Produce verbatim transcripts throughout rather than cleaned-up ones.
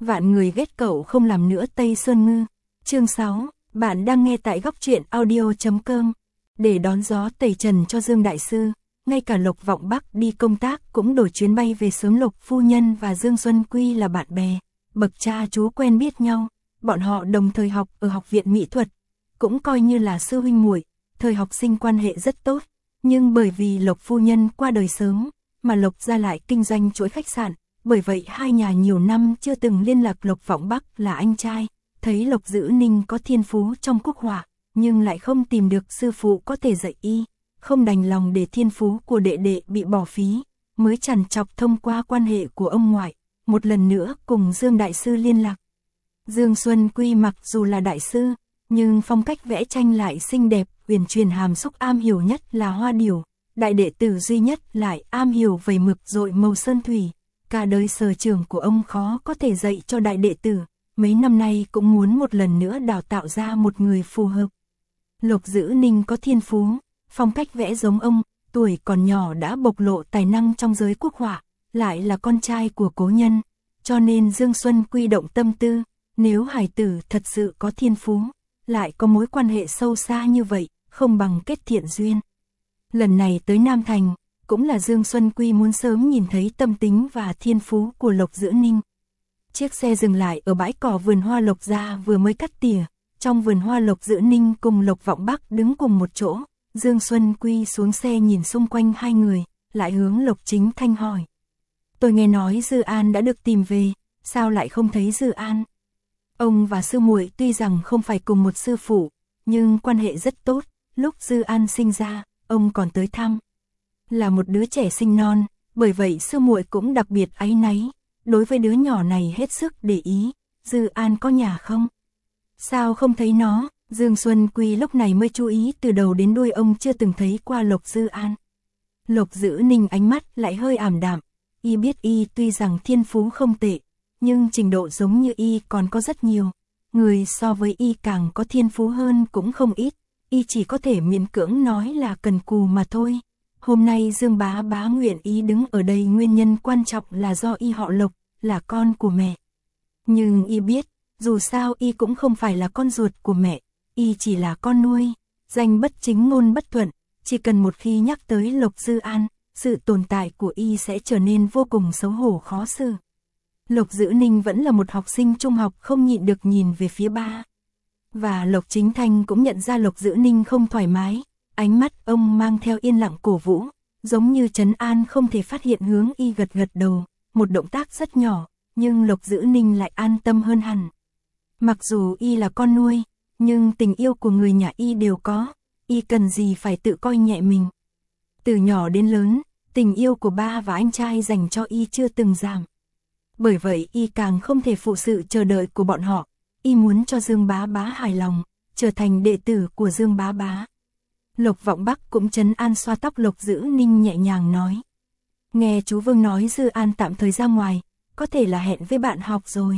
Vạn người ghét cậu không làm nữa Tây Sơn Ngư. Chương sáu, bạn đang nghe tại góc truyện audio chấm com. Để đón gió tẩy trần cho Dương Đại Sư, ngay cả Lộc Vọng Bắc đi công tác cũng đổi chuyến bay về sớm. Lộc Phu Nhân và Dương Xuân Quy là bạn bè, bậc cha chú quen biết nhau, bọn họ đồng thời học ở Học viện Mỹ thuật, cũng coi như là sư huynh muội, thời học sinh quan hệ rất tốt. Nhưng bởi vì Lộc Phu Nhân qua đời sớm, mà Lộc gia lại kinh doanh chuỗi khách sạn, bởi vậy hai nhà nhiều năm chưa từng liên lạc. Lộc Vọng Bắc là anh trai, thấy Lộc Dữ Ninh có thiên phú trong quốc họa, nhưng lại không tìm được sư phụ có thể dạy y, không đành lòng để thiên phú của đệ đệ bị bỏ phí, mới trằn trọc thông qua quan hệ của ông ngoại, một lần nữa cùng Dương Đại Sư liên lạc. Dương Xuân Quy mặc dù là đại sư, nhưng phong cách vẽ tranh lại xinh đẹp, huyền truyền hàm xúc, am hiểu nhất là hoa điểu, đại đệ tử duy nhất lại am hiểu vẩy mực dội màu sơn thủy. Cả đời sở trường của ông khó có thể dạy cho đại đệ tử, mấy năm nay cũng muốn một lần nữa đào tạo ra một người phù hợp. Lộc Dữ Ninh có thiên phú, phong cách vẽ giống ông, tuổi còn nhỏ đã bộc lộ tài năng trong giới quốc họa, lại là con trai của cố nhân, cho nên Dương Xuân Quy động tâm tư, nếu hải tử thật sự có thiên phú, lại có mối quan hệ sâu xa như vậy, không bằng kết thiện duyên. Lần này tới Nam Thành, cũng là Dương Xuân Quy muốn sớm nhìn thấy tâm tính và thiên phú của Lộc Dữ Ninh. Chiếc xe dừng lại ở bãi cỏ vườn hoa Lộc gia vừa mới cắt tỉa, trong vườn hoa Lộc Dữ Ninh cùng Lộc Vọng Bắc đứng cùng một chỗ. Dương Xuân Quy xuống xe nhìn xung quanh hai người, lại hướng Lộc Chính Thanh hỏi. Tôi nghe nói Dư An đã được tìm về, sao lại không thấy Dư An? Ông và sư muội tuy rằng không phải cùng một sư phụ, nhưng quan hệ rất tốt, lúc Dư An sinh ra, ông còn tới thăm. Là một đứa trẻ sinh non, bởi vậy sư muội cũng đặc biệt áy náy, đối với đứa nhỏ này hết sức để ý. Dư An có nhà không? Sao không thấy nó? Dương Xuân Quy lúc này mới chú ý, từ đầu đến đuôi ông chưa từng thấy qua Lộc Dư An. Lộc Dữ Ninh ánh mắt lại hơi ảm đạm, y biết y tuy rằng thiên phú không tệ, nhưng trình độ giống như y còn có rất nhiều, người so với y càng có thiên phú hơn cũng không ít, y chỉ có thể miễn cưỡng nói là cần cù mà thôi. Hôm nay Dương bá bá nguyện ý đứng ở đây, nguyên nhân quan trọng là do y họ Lộc, là con của mẹ. Nhưng y biết, dù sao y cũng không phải là con ruột của mẹ, y chỉ là con nuôi, danh bất chính ngôn bất thuận, chỉ cần một khi nhắc tới Lộc Dư An, sự tồn tại của y sẽ trở nên vô cùng xấu hổ khó xử. Lộc Dữ Ninh vẫn là một học sinh trung học, không nhịn được nhìn về phía ba. Và Lộc Chính Thanh cũng nhận ra Lộc Dữ Ninh không thoải mái, ánh mắt ông mang theo yên lặng cổ vũ, giống như trấn an không thể phát hiện, hướng y gật gật đầu, một động tác rất nhỏ, nhưng Lộc Dữ Ninh lại an tâm hơn hẳn. Mặc dù y là con nuôi, nhưng tình yêu của người nhà y đều có, y cần gì phải tự coi nhẹ mình. Từ nhỏ đến lớn, tình yêu của ba và anh trai dành cho y chưa từng giảm. Bởi vậy y càng không thể phụ sự chờ đợi của bọn họ, y muốn cho Dương bá bá hài lòng, trở thành đệ tử của Dương bá bá. Lộc Vọng Bắc cũng trấn an xoa tóc Lộc Dữ Ninh, nhẹ nhàng nói. Nghe chú Vương nói Dư An tạm thời ra ngoài, có thể là hẹn với bạn học rồi.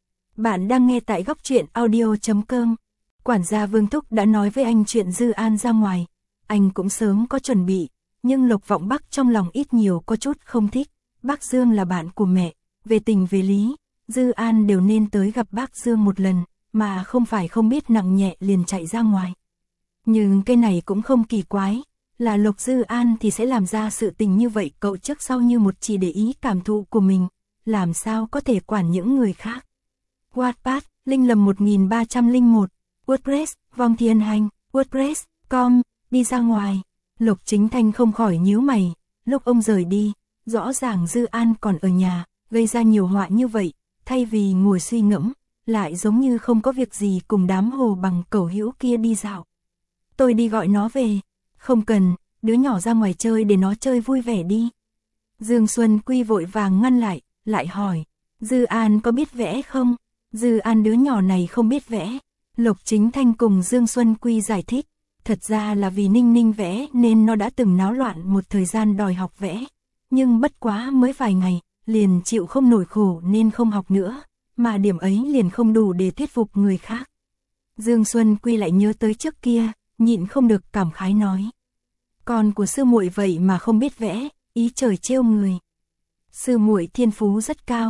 Bạn đang nghe tại góc truyện audio chấm com. Quản gia Vương Thúc đã nói với anh chuyện Dư An ra ngoài, anh cũng sớm có chuẩn bị, nhưng Lộc Vọng Bắc trong lòng ít nhiều có chút không thích. Bác Dương là bạn của mẹ, về tình về lý, Dư An đều nên tới gặp bác Dương một lần, mà không phải không biết nặng nhẹ liền chạy ra ngoài. Nhưng cái này cũng không kỳ quái, là Lộc Dư An thì sẽ làm ra sự tình như vậy, cậu trước sau như một chỉ để ý cảm thụ của mình, làm sao có thể quản những người khác. Wattpad, Linh Lầm một nghìn ba trăm lẻ một, WordPress, Vong Thiên Hành, WordPress, com, đi ra ngoài. Lộc Chính Thanh không khỏi nhíu mày, lúc ông rời đi, rõ ràng Dư An còn ở nhà, gây ra nhiều họa như vậy, thay vì ngồi suy ngẫm, lại giống như không có việc gì cùng đám hồ bằng cẩu hữu kia đi dạo. Tôi đi gọi nó về. Không cần, đứa nhỏ ra ngoài chơi để nó chơi vui vẻ đi. Dương Xuân Quy vội vàng ngăn lại, lại hỏi, Dư An có biết vẽ không? Dư An đứa nhỏ này không biết vẽ. Lộc Chính Thanh cùng Dương Xuân Quy giải thích, thật ra là vì Ninh Ninh vẽ nên nó đã từng náo loạn một thời gian đòi học vẽ. Nhưng bất quá mới vài ngày, liền chịu không nổi khổ nên không học nữa, mà điểm ấy liền không đủ để thuyết phục người khác. Dương Xuân Quy lại nhớ tới trước kia, nhịn không được cảm khái nói. Con của sư muội vậy mà không biết vẽ, ý trời trêu người. Sư muội thiên phú rất cao,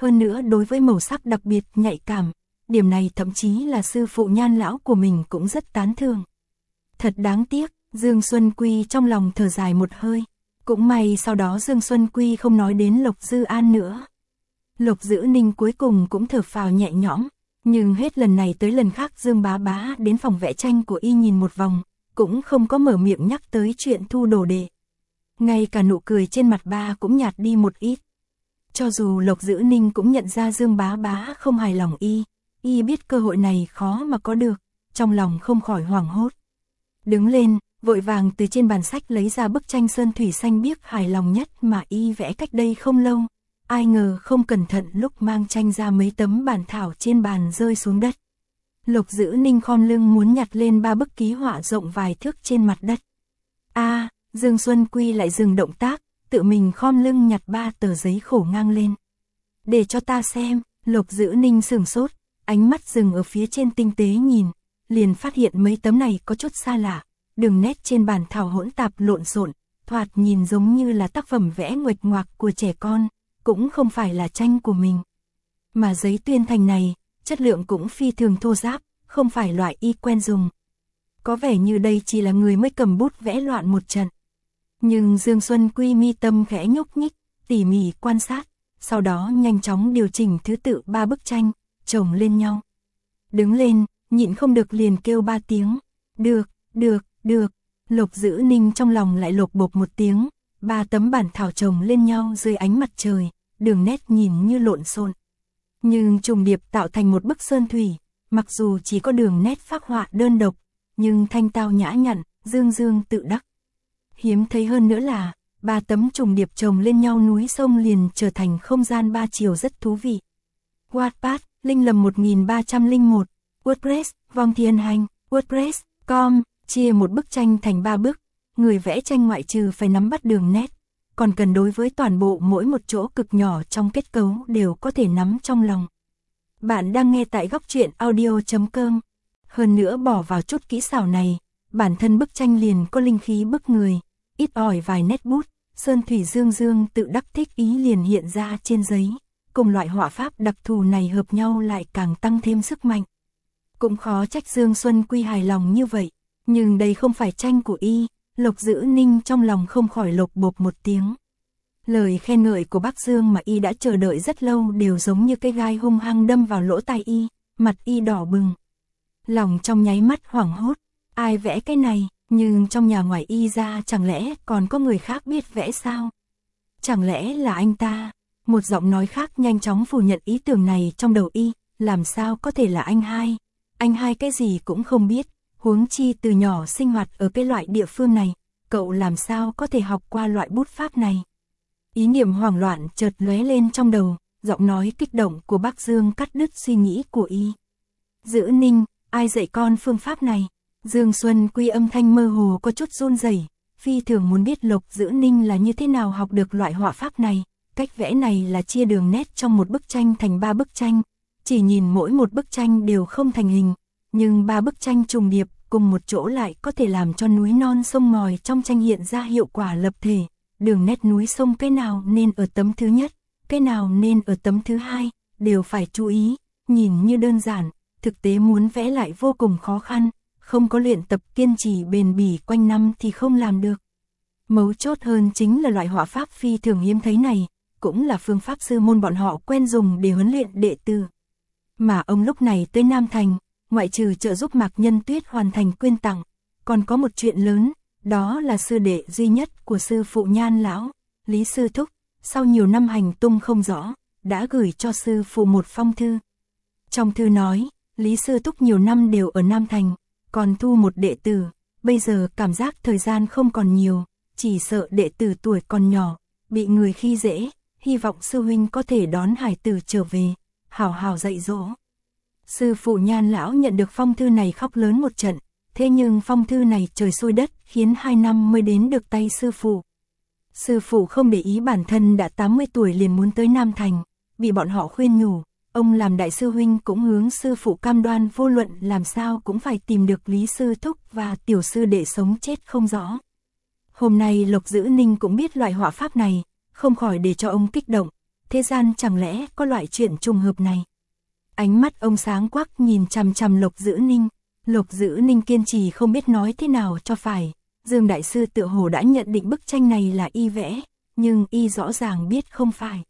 hơn nữa đối với màu sắc đặc biệt nhạy cảm, điểm này thậm chí là sư phụ Nhan lão của mình cũng rất tán thưởng. Thật đáng tiếc, Dương Xuân Quy trong lòng thở dài một hơi, cũng may sau đó Dương Xuân Quy không nói đến Lộc Dư An nữa. Lộc Dữ Ninh cuối cùng cũng thở phào nhẹ nhõm, nhưng hết lần này tới lần khác Dương Bá Bá đến phòng vẽ tranh của y nhìn một vòng, cũng không có mở miệng nhắc tới chuyện thu đồ đệ. Ngay cả nụ cười trên mặt ba cũng nhạt đi một ít. Cho dù Lộc Dữ Ninh cũng nhận ra Dương Bá Bá không hài lòng y, y biết cơ hội này khó mà có được, trong lòng không khỏi hoảng hốt. Đứng lên, vội vàng từ trên bàn sách lấy ra bức tranh sơn thủy xanh biếc hài lòng nhất mà y vẽ cách đây không lâu. Ai ngờ không cẩn thận lúc mang tranh ra mấy tấm bản thảo trên bàn rơi xuống đất. Lộc Dữ Ninh khom lưng muốn nhặt lên ba bức ký họa rộng vài thước trên mặt đất. A, à, Dương Xuân Quy lại dừng động tác, tự mình khom lưng nhặt ba tờ giấy khổ ngang lên. Để cho ta xem, Lộc Dữ Ninh sửng sốt, ánh mắt dừng ở phía trên tinh tế nhìn, liền phát hiện mấy tấm này có chút xa lạ, đường nét trên bản thảo hỗn tạp lộn xộn, thoạt nhìn giống như là tác phẩm vẽ nguệch ngoạc của trẻ con, cũng không phải là tranh của mình. Mà giấy tuyên thành này, chất lượng cũng phi thường thô ráp, không phải loại y quen dùng. Có vẻ như đây chỉ là người mới cầm bút vẽ loạn một trận. Nhưng Dương Xuân Quy mi tâm khẽ nhúc nhích, tỉ mỉ quan sát, sau đó nhanh chóng điều chỉnh thứ tự ba bức tranh, chồng lên nhau. Đứng lên, nhịn không được liền kêu ba tiếng. Được, được, được. Lộc Dữ Ninh trong lòng lại lộc bộc một tiếng. Ba tấm bản thảo chồng lên nhau dưới ánh mặt trời, đường nét nhìn như lộn xộn, nhưng trùng điệp tạo thành một bức sơn thủy, mặc dù chỉ có đường nét phác họa đơn độc, nhưng thanh tao nhã nhặn, dương dương tự đắc. Hiếm thấy hơn nữa là, ba tấm trùng điệp chồng lên nhau núi sông liền trở thành không gian ba chiều rất thú vị. Wattpad, Linh Lầm một nghìn ba trăm lẻ một, WordPress, Vong Thiên Hành, WordPress, com, chia một bức tranh thành ba bước. Người vẽ tranh ngoại trừ phải nắm bắt đường nét, còn cần đối với toàn bộ mỗi một chỗ cực nhỏ trong kết cấu đều có thể nắm trong lòng. Bạn đang nghe tại góc truyện audio chấm com. Hơn nữa bỏ vào chút kỹ xảo này, bản thân bức tranh liền có linh khí bức người, ít ỏi vài nét bút, sơn thủy dương dương tự đắc thích ý liền hiện ra trên giấy, cùng loại họa pháp đặc thù này hợp nhau lại càng tăng thêm sức mạnh. Cũng khó trách Dương Xuân Quy hài lòng như vậy, nhưng đây không phải tranh của y. Lộc Dữ Ninh trong lòng không khỏi lộc bộp một tiếng. Lời khen ngợi của bác Dương mà y đã chờ đợi rất lâu đều giống như cái gai hung hăng đâm vào lỗ tai y, mặt y đỏ bừng. Lòng trong nháy mắt hoảng hốt, ai vẽ cái này, nhưng trong nhà ngoài y ra chẳng lẽ còn có người khác biết vẽ sao? Chẳng lẽ là anh ta? Một giọng nói khác nhanh chóng phủ nhận ý tưởng này trong đầu y, làm sao có thể là anh hai? Anh hai cái gì cũng không biết. Huống chi từ nhỏ sinh hoạt ở cái loại địa phương này, cậu làm sao có thể học qua loại bút pháp này. Ý niệm hoảng loạn chợt lóe lên trong đầu, giọng nói kích động của bác Dương cắt đứt suy nghĩ của y. Dữ Ninh, ai dạy con phương pháp này? Dương Xuân Quy âm thanh mơ hồ có chút run rẩy, phi thường muốn biết Lộc Dữ Ninh là như thế nào học được loại họa pháp này. Cách vẽ này là chia đường nét trong một bức tranh thành ba bức tranh, chỉ nhìn mỗi một bức tranh đều không thành hình. Nhưng ba bức tranh trùng điệp cùng một chỗ lại có thể làm cho núi non sông ngòi trong tranh hiện ra hiệu quả lập thể. Đường nét núi sông cái nào nên ở tấm thứ nhất, cái nào nên ở tấm thứ hai, đều phải chú ý. Nhìn như đơn giản, thực tế muốn vẽ lại vô cùng khó khăn, không có luyện tập kiên trì bền bỉ quanh năm thì không làm được. Mấu chốt hơn chính là loại họa pháp phi thường hiếm thấy này, cũng là phương pháp sư môn bọn họ quen dùng để huấn luyện đệ tử. Mà ông lúc này tới Nam Thành, ngoại trừ trợ giúp Mạc Nhân Tuyết hoàn thành quyên tặng, còn có một chuyện lớn, đó là sư đệ duy nhất của sư phụ Nhan lão, Lý Sư Thúc, sau nhiều năm hành tung không rõ, đã gửi cho sư phụ một phong thư. Trong thư nói, Lý Sư Thúc nhiều năm đều ở Nam Thành, còn thu một đệ tử, bây giờ cảm giác thời gian không còn nhiều, chỉ sợ đệ tử tuổi còn nhỏ, bị người khi dễ, hy vọng sư huynh có thể đón hải tử trở về, hào hào dạy dỗ. Sư phụ Nhan lão nhận được phong thư này khóc lớn một trận, thế nhưng phong thư này trời xui đất khiến hai năm mới đến được tay sư phụ. Sư phụ không để ý bản thân đã tám mươi tuổi liền muốn tới Nam Thành, bị bọn họ khuyên nhủ, ông làm đại sư huynh cũng hướng sư phụ cam đoan vô luận làm sao cũng phải tìm được Lý Sư Thúc và tiểu sư đệ sống chết không rõ. Hôm nay Lộc Dữ Ninh cũng biết loại họa pháp này, không khỏi để cho ông kích động, thế gian chẳng lẽ có loại chuyện trùng hợp này. Ánh mắt ông sáng quắc nhìn chằm chằm Lục Dữ Ninh. Lục Dữ Ninh kiên trì không biết nói thế nào cho phải. Dương đại sư tựa hồ đã nhận định bức tranh này là y vẽ, nhưng y rõ ràng biết không phải.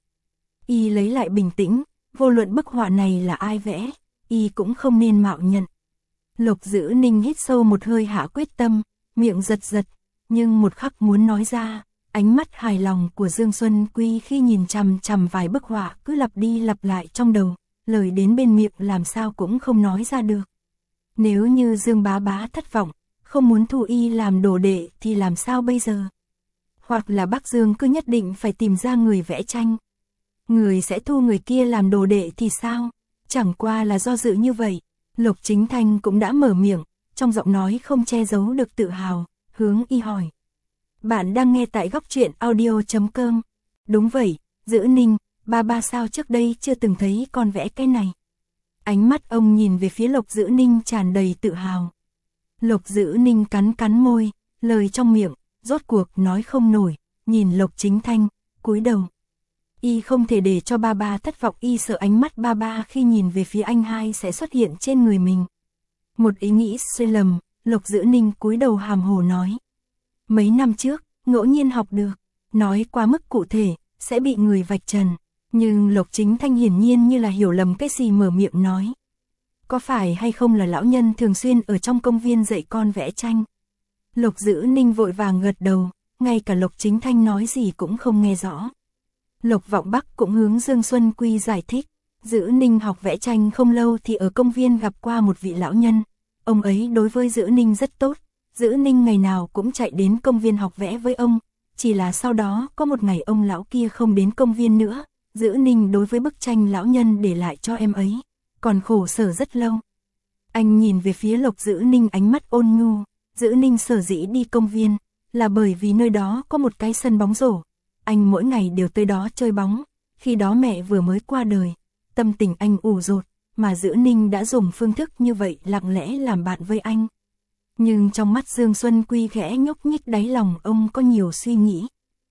Y lấy lại bình tĩnh, vô luận bức họa này là ai vẽ, y cũng không nên mạo nhận. Lục Dữ Ninh hít sâu một hơi hạ quyết tâm, miệng giật giật, nhưng một khắc muốn nói ra, ánh mắt hài lòng của Dương Xuân Quy khi nhìn chằm chằm vài bức họa cứ lặp đi lặp lại trong đầu, lời đến bên miệng làm sao cũng không nói ra được. Nếu như Dương bá bá thất vọng, không muốn thu y làm đồ đệ thì làm sao bây giờ? Hoặc là Bắc Dương cứ nhất định phải tìm ra người vẽ tranh. Người sẽ thu người kia làm đồ đệ thì sao? Chẳng qua là do dự như vậy, Lục Chính Thanh cũng đã mở miệng, trong giọng nói không che giấu được tự hào, hướng y hỏi. Bạn đang nghe tại góc truyện audio chấm com. Đúng vậy, Dữ Ninh, ba ba sao trước đây chưa từng thấy con vẽ cái này. Ánh mắt ông nhìn về phía Lục Dữ Ninh tràn đầy tự hào. Lục Dữ Ninh cắn cắn môi, lời trong miệng, rốt cuộc nói không nổi, nhìn Lục Chính Thanh, cúi đầu. Y không thể để cho ba ba thất vọng, y sợ ánh mắt ba ba khi nhìn về phía anh hai sẽ xuất hiện trên người mình. Một ý nghĩ sai lầm, Lục Dữ Ninh cúi đầu hàm hồ nói. Mấy năm trước, ngẫu nhiên học được, nói quá mức cụ thể, sẽ bị người vạch trần. Nhưng Lục Chính Thanh hiển nhiên như là hiểu lầm cái gì mở miệng nói. Có phải hay không là lão nhân thường xuyên ở trong công viên dạy con vẽ tranh? Lục Dữ Ninh vội vàng gật đầu, ngay cả Lục Chính Thanh nói gì cũng không nghe rõ. Lục Vọng Bắc cũng hướng Dương Xuân Quy giải thích. Dữ Ninh học vẽ tranh không lâu thì ở công viên gặp qua một vị lão nhân. Ông ấy đối với Dữ Ninh rất tốt. Dữ Ninh ngày nào cũng chạy đến công viên học vẽ với ông. Chỉ là sau đó có một ngày ông lão kia không đến công viên nữa. Dữ Ninh đối với bức tranh lão nhân để lại cho em ấy, còn khổ sở rất lâu. Anh nhìn về phía Lục Dữ Ninh ánh mắt ôn nhu. Dữ Ninh sở dĩ đi công viên là bởi vì nơi đó có một cái sân bóng rổ. Anh mỗi ngày đều tới đó chơi bóng. Khi đó mẹ vừa mới qua đời, tâm tình anh ủ rột, mà Dữ Ninh đã dùng phương thức như vậy lặng lẽ làm bạn với anh. Nhưng trong mắt Dương Xuân Quy khẽ nhúc nhích, đáy lòng ông có nhiều suy nghĩ.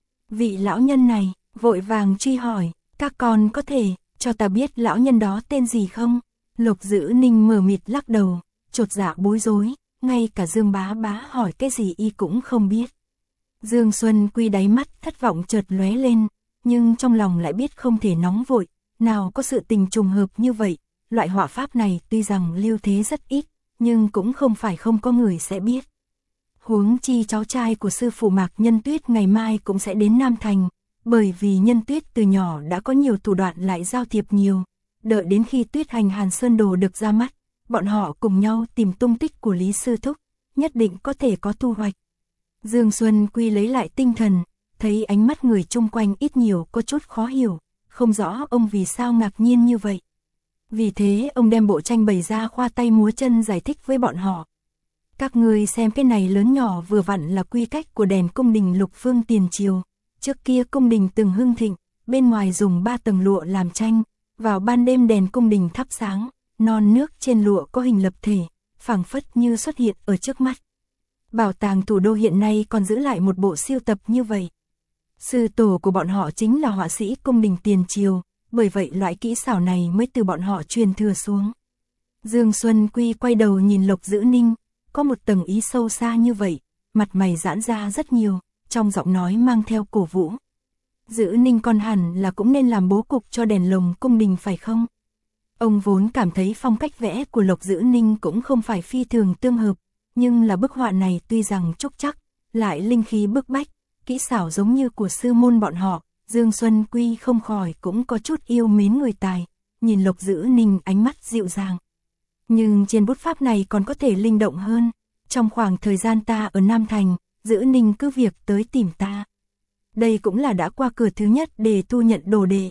Vị lão nhân này vội vàng truy hỏi, các con có thể cho ta biết lão nhân đó tên gì không? Lục Dữ Ninh mờ mịt lắc đầu, chột dạ bối rối, ngay cả Dương bá bá hỏi cái gì y cũng không biết. Dương Xuân Quy đáy mắt thất vọng chợt lóe lên, nhưng trong lòng lại biết không thể nóng vội, nào có sự tình trùng hợp như vậy. Loại họa pháp này tuy rằng lưu thế rất ít, nhưng cũng không phải không có người sẽ biết. Huống chi cháu trai của sư phụ Mạc Nhân Tuyết ngày mai cũng sẽ đến Nam Thành, bởi vì Nhân Tuyết từ nhỏ đã có nhiều thủ đoạn lại giao thiệp nhiều. Đợi đến khi Tuyết Hành Hàn Sơn Đồ được ra mắt, bọn họ cùng nhau tìm tung tích của Lý Sư Thúc, nhất định có thể có thu hoạch. Dương Xuân Quy lấy lại tinh thần, thấy ánh mắt người chung quanh ít nhiều có chút khó hiểu, không rõ ông vì sao ngạc nhiên như vậy. Vì thế ông đem bộ tranh bày ra khoa tay múa chân giải thích với bọn họ. Các người xem cái này lớn nhỏ vừa vặn là quy cách của đèn cung đình Lục Phương tiền triều. Trước kia cung đình từng hưng thịnh, bên ngoài dùng ba tầng lụa làm tranh, vào ban đêm đèn cung đình thắp sáng, non nước trên lụa có hình lập thể, phảng phất như xuất hiện ở trước mắt. Bảo tàng thủ đô hiện nay còn giữ lại một bộ siêu tập như vậy. Sư tổ của bọn họ chính là họa sĩ cung đình tiền triều, bởi vậy loại kỹ xảo này mới từ bọn họ truyền thừa xuống. Dương Xuân Quy quay đầu nhìn Lục Dữ Ninh, có một tầng ý sâu xa như vậy, mặt mày giãn ra rất nhiều, trong giọng nói mang theo cổ vũ. Dữ Ninh con hẳn là cũng nên làm bố cục cho đèn lồng cung đình phải không? Ông vốn cảm thấy phong cách vẽ của Lục Dữ Ninh cũng không phải phi thường tương hợp, nhưng là bức họa này tuy rằng trúc chắc, lại linh khí bức bách, kỹ xảo giống như của sư môn bọn họ. Dương Xuân Quy không khỏi cũng có chút yêu mến người tài, nhìn Lục Dữ Ninh ánh mắt dịu dàng. Nhưng trên bút pháp này còn có thể linh động hơn. Trong khoảng thời gian ta ở Nam Thành, Dữ Ninh cứ việc tới tìm ta. Đây cũng là đã qua cửa thứ nhất để thu nhận đồ đệ.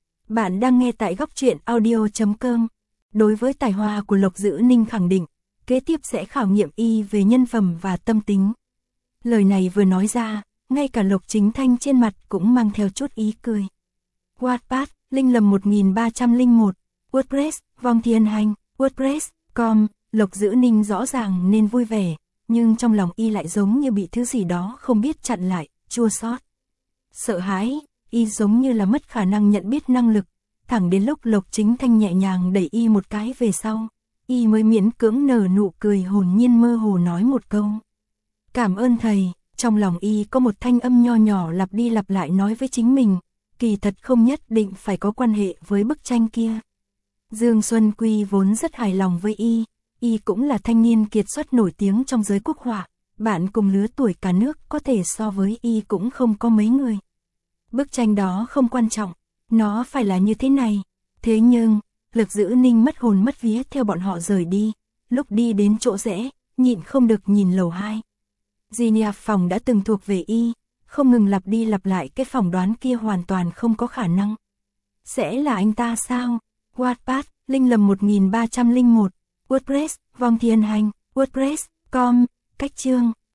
Bạn đang nghe tại góc truyện audio chấm com. Đối với tài hoa của Lục Dữ Ninh khẳng định, kế tiếp sẽ khảo nghiệm y về nhân phẩm và tâm tính. Lời này vừa nói ra, ngay cả Lục Chính Thanh trên mặt cũng mang theo chút ý cười. Wattpad, Linh Lầm một nghìn ba trăm lẻ một, WordPress, Vong Thiên Hành, WordPress chấm com. Lục Dữ Ninh rõ ràng nên vui vẻ, nhưng trong lòng y lại giống như bị thứ gì đó không biết chặn lại, chua xót. Sợ hãi, y giống như là mất khả năng nhận biết năng lực, thẳng đến lúc Lộc Chính Thanh nhẹ nhàng đẩy y một cái về sau, y mới miễn cưỡng nở nụ cười hồn nhiên mơ hồ nói một câu. Cảm ơn thầy, trong lòng y có một thanh âm nho nhỏ lặp đi lặp lại nói với chính mình, kỳ thật không nhất định phải có quan hệ với bức tranh kia. Dương Xuân Quy vốn rất hài lòng với y, y cũng là thanh niên kiệt xuất nổi tiếng trong giới quốc họa, bạn cùng lứa tuổi cả nước có thể so với y cũng không có mấy người. Bức tranh đó không quan trọng, nó phải là như thế này. Thế nhưng, Lực Dữ Ninh mất hồn mất vía theo bọn họ rời đi, lúc đi đến chỗ rẽ, nhịn không được nhìn lầu hai. Ginia phòng đã từng thuộc về y, không ngừng lặp đi lặp lại cái phỏng đoán kia hoàn toàn không có khả năng. Sẽ là anh ta sao? Wattpad, Linh Lầm một nghìn ba trăm lẻ một, WordPress, Vong Thiên Hành, WordPress, com, cách chương.